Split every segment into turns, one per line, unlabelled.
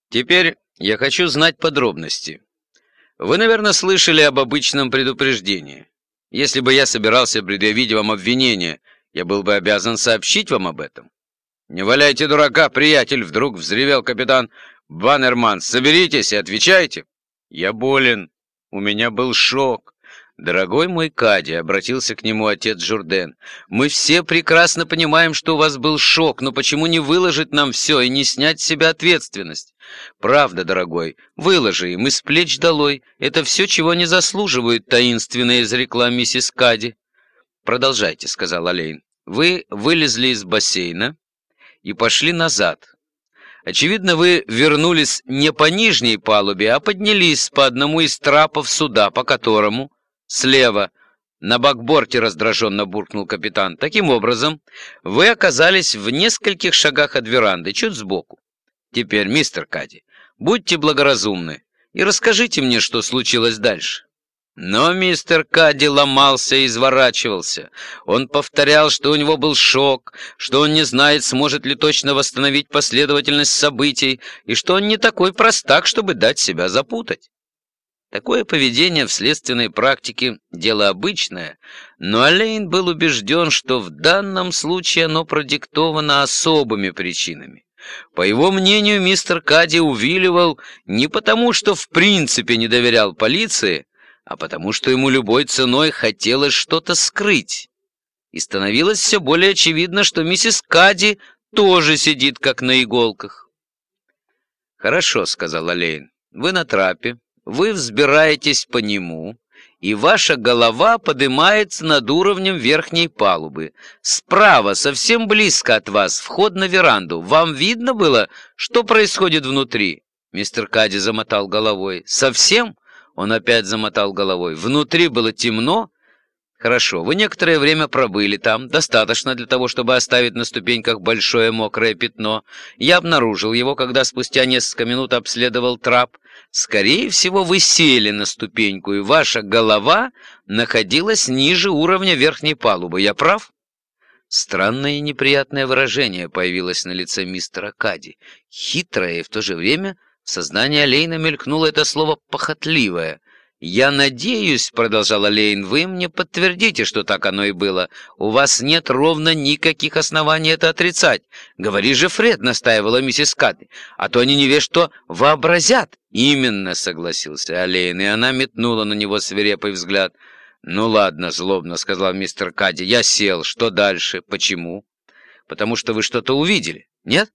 Теперь я хочу знать подробности. Вы, наверное, слышали об обычном предупреждении. Если бы я собирался предъявить вам обвинение, я был бы обязан сообщить вам об этом. «Не валяйте дурака, приятель!» — вдруг взревел капитан Баннерман. «Соберитесь и отвечайте!» «Я болен. У меня был шок». «Дорогой мой Кадди», — обратился к нему отец Журден, — «мы все прекрасно понимаем, что у вас был шок, но почему не выложить нам все и не снять с себя ответственность? Правда, дорогой, выложи им из плеч долой. Это все, чего не заслуживают», — таинственно изрекла миссис Кадди. «Продолжайте», — сказал Олейн. «Вы вылезли из бассейна и пошли назад. Очевидно, вы вернулись не по нижней палубе, а поднялись по одному из трапов суда, по которому...» «Слева, на бакборте», — раздраженно буркнул капитан. «Таким образом, вы оказались в нескольких шагах от веранды, чуть сбоку. Теперь, мистер Кадди, будьте благоразумны и расскажите мне, что случилось дальше». Но мистер Кадди ломался и изворачивался. Он повторял, что у него был шок, что он не знает, сможет ли точно восстановить последовательность событий, и что он не такой простак, чтобы дать себя запутать. Такое поведение в следственной практике – дело обычное, но Олейн был убежден, что в данном случае оно продиктовано особыми причинами. По его мнению, мистер Кадди увиливал не потому, что в принципе не доверял полиции, а потому, что ему любой ценой хотелось что-то скрыть. И становилось все более очевидно, что миссис Кадди тоже сидит как на иголках. «Хорошо», — сказал Олейн, — «вы на трапе. Вы взбираетесь по нему, и ваша голова поднимается над уровнем верхней палубы. Справа, совсем близко от вас, вход на веранду. Вам видно было, что происходит внутри?» Мистер Кадди замотал головой. «Совсем?» Он опять замотал головой. «Внутри было темно?» «Хорошо, вы некоторое время пробыли там, достаточно для того, чтобы оставить на ступеньках большое мокрое пятно. Я обнаружил его, когда спустя несколько минут обследовал трап. Скорее всего, вы сели на ступеньку, и ваша голова находилась ниже уровня верхней палубы. Я прав?» Странное и неприятное выражение появилось на лице мистера Кадди. Хитрое и в то же время в сознании Олейна мелькнуло это слово «похотливое». «Я надеюсь», — продолжал Олейн, — «вы мне подтвердите, что так оно и было. У вас нет ровно никаких оснований это отрицать. Говори же, Фред», — настаивала миссис Кадди, — «а то они не весь что вообразят». «Именно», — согласился Олейн, и она метнула на него свирепый взгляд. «Ну ладно», — злобно сказал мистер Кадди, — «я сел. Что дальше? Почему?» «Потому что вы что-то увидели, нет?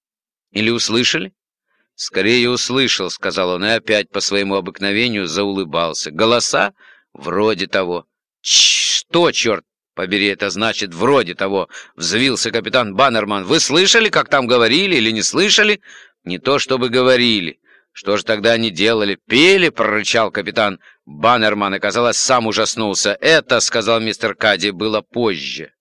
Или услышали?» «Скорее услышал», — сказал он, и опять по своему обыкновению заулыбался. «Голоса? Вроде того». «Что, черт побери, это значит вроде того?» — взвился капитан Баннерман. «Вы слышали, как там говорили, или не слышали?» «Не то чтобы говорили. Что же тогда они делали? Пели?» — прорычал капитан Баннерман, и, казалось, сам ужаснулся. «Это, — сказал мистер Кадди, — было позже».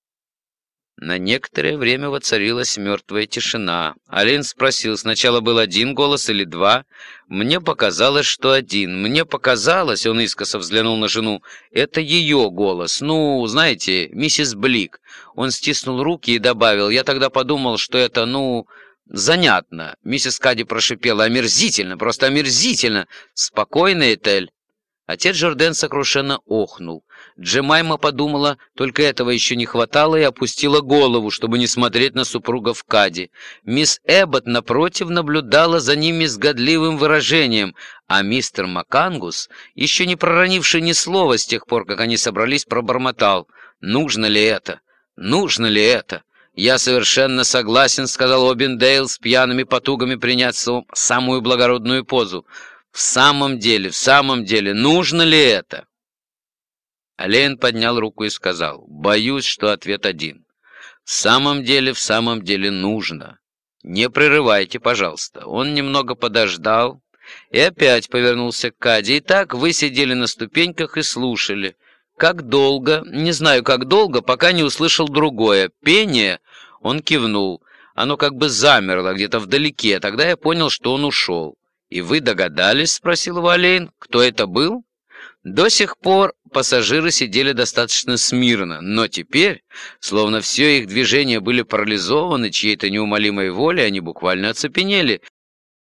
На некоторое время воцарилась мертвая тишина. Олейн спросил, сначала был один голос или два. «Мне показалось, что один. Мне показалось», — он искоса взглянул на жену, — «это ее голос. Ну, знаете, миссис Блик». Он стиснул руки и добавил, «Я тогда подумал, что это, занятно». Миссис Кадди прошипела, «Омерзительно, просто омерзительно». «Спокойно, Этель». Отец Журден сокрушенно охнул. Джемайма подумала, только этого еще не хватало, и опустила голову, чтобы не смотреть на супругов Кадди. Мисс Эббот, напротив, наблюдала за ними с годливым выражением, а мистер МакАнгус, еще не проронивший ни слова с тех пор, как они собрались, пробормотал. «Нужно ли это? Нужно ли это?» «Я совершенно согласен», — сказал Обиндейл, с пьяными потугами принять самую благородную позу. В самом деле, нужно ли это?» Олейн поднял руку и сказал, «Боюсь, что ответ один. В самом деле нужно. Не прерывайте, пожалуйста». Он немного подождал и опять повернулся к Кадди. «Итак, вы сидели на ступеньках и слушали. Как долго? Не знаю, как долго, пока не услышал другое. Пение?» Он кивнул. Оно как бы замерло где-то вдалеке. Тогда я понял, что он ушел. «И вы догадались?» — спросил его Олейн. «Кто это был?» До сих пор пассажиры сидели достаточно смирно, но теперь, словно все их движения были парализованы чьей-то неумолимой волей, они буквально оцепенели.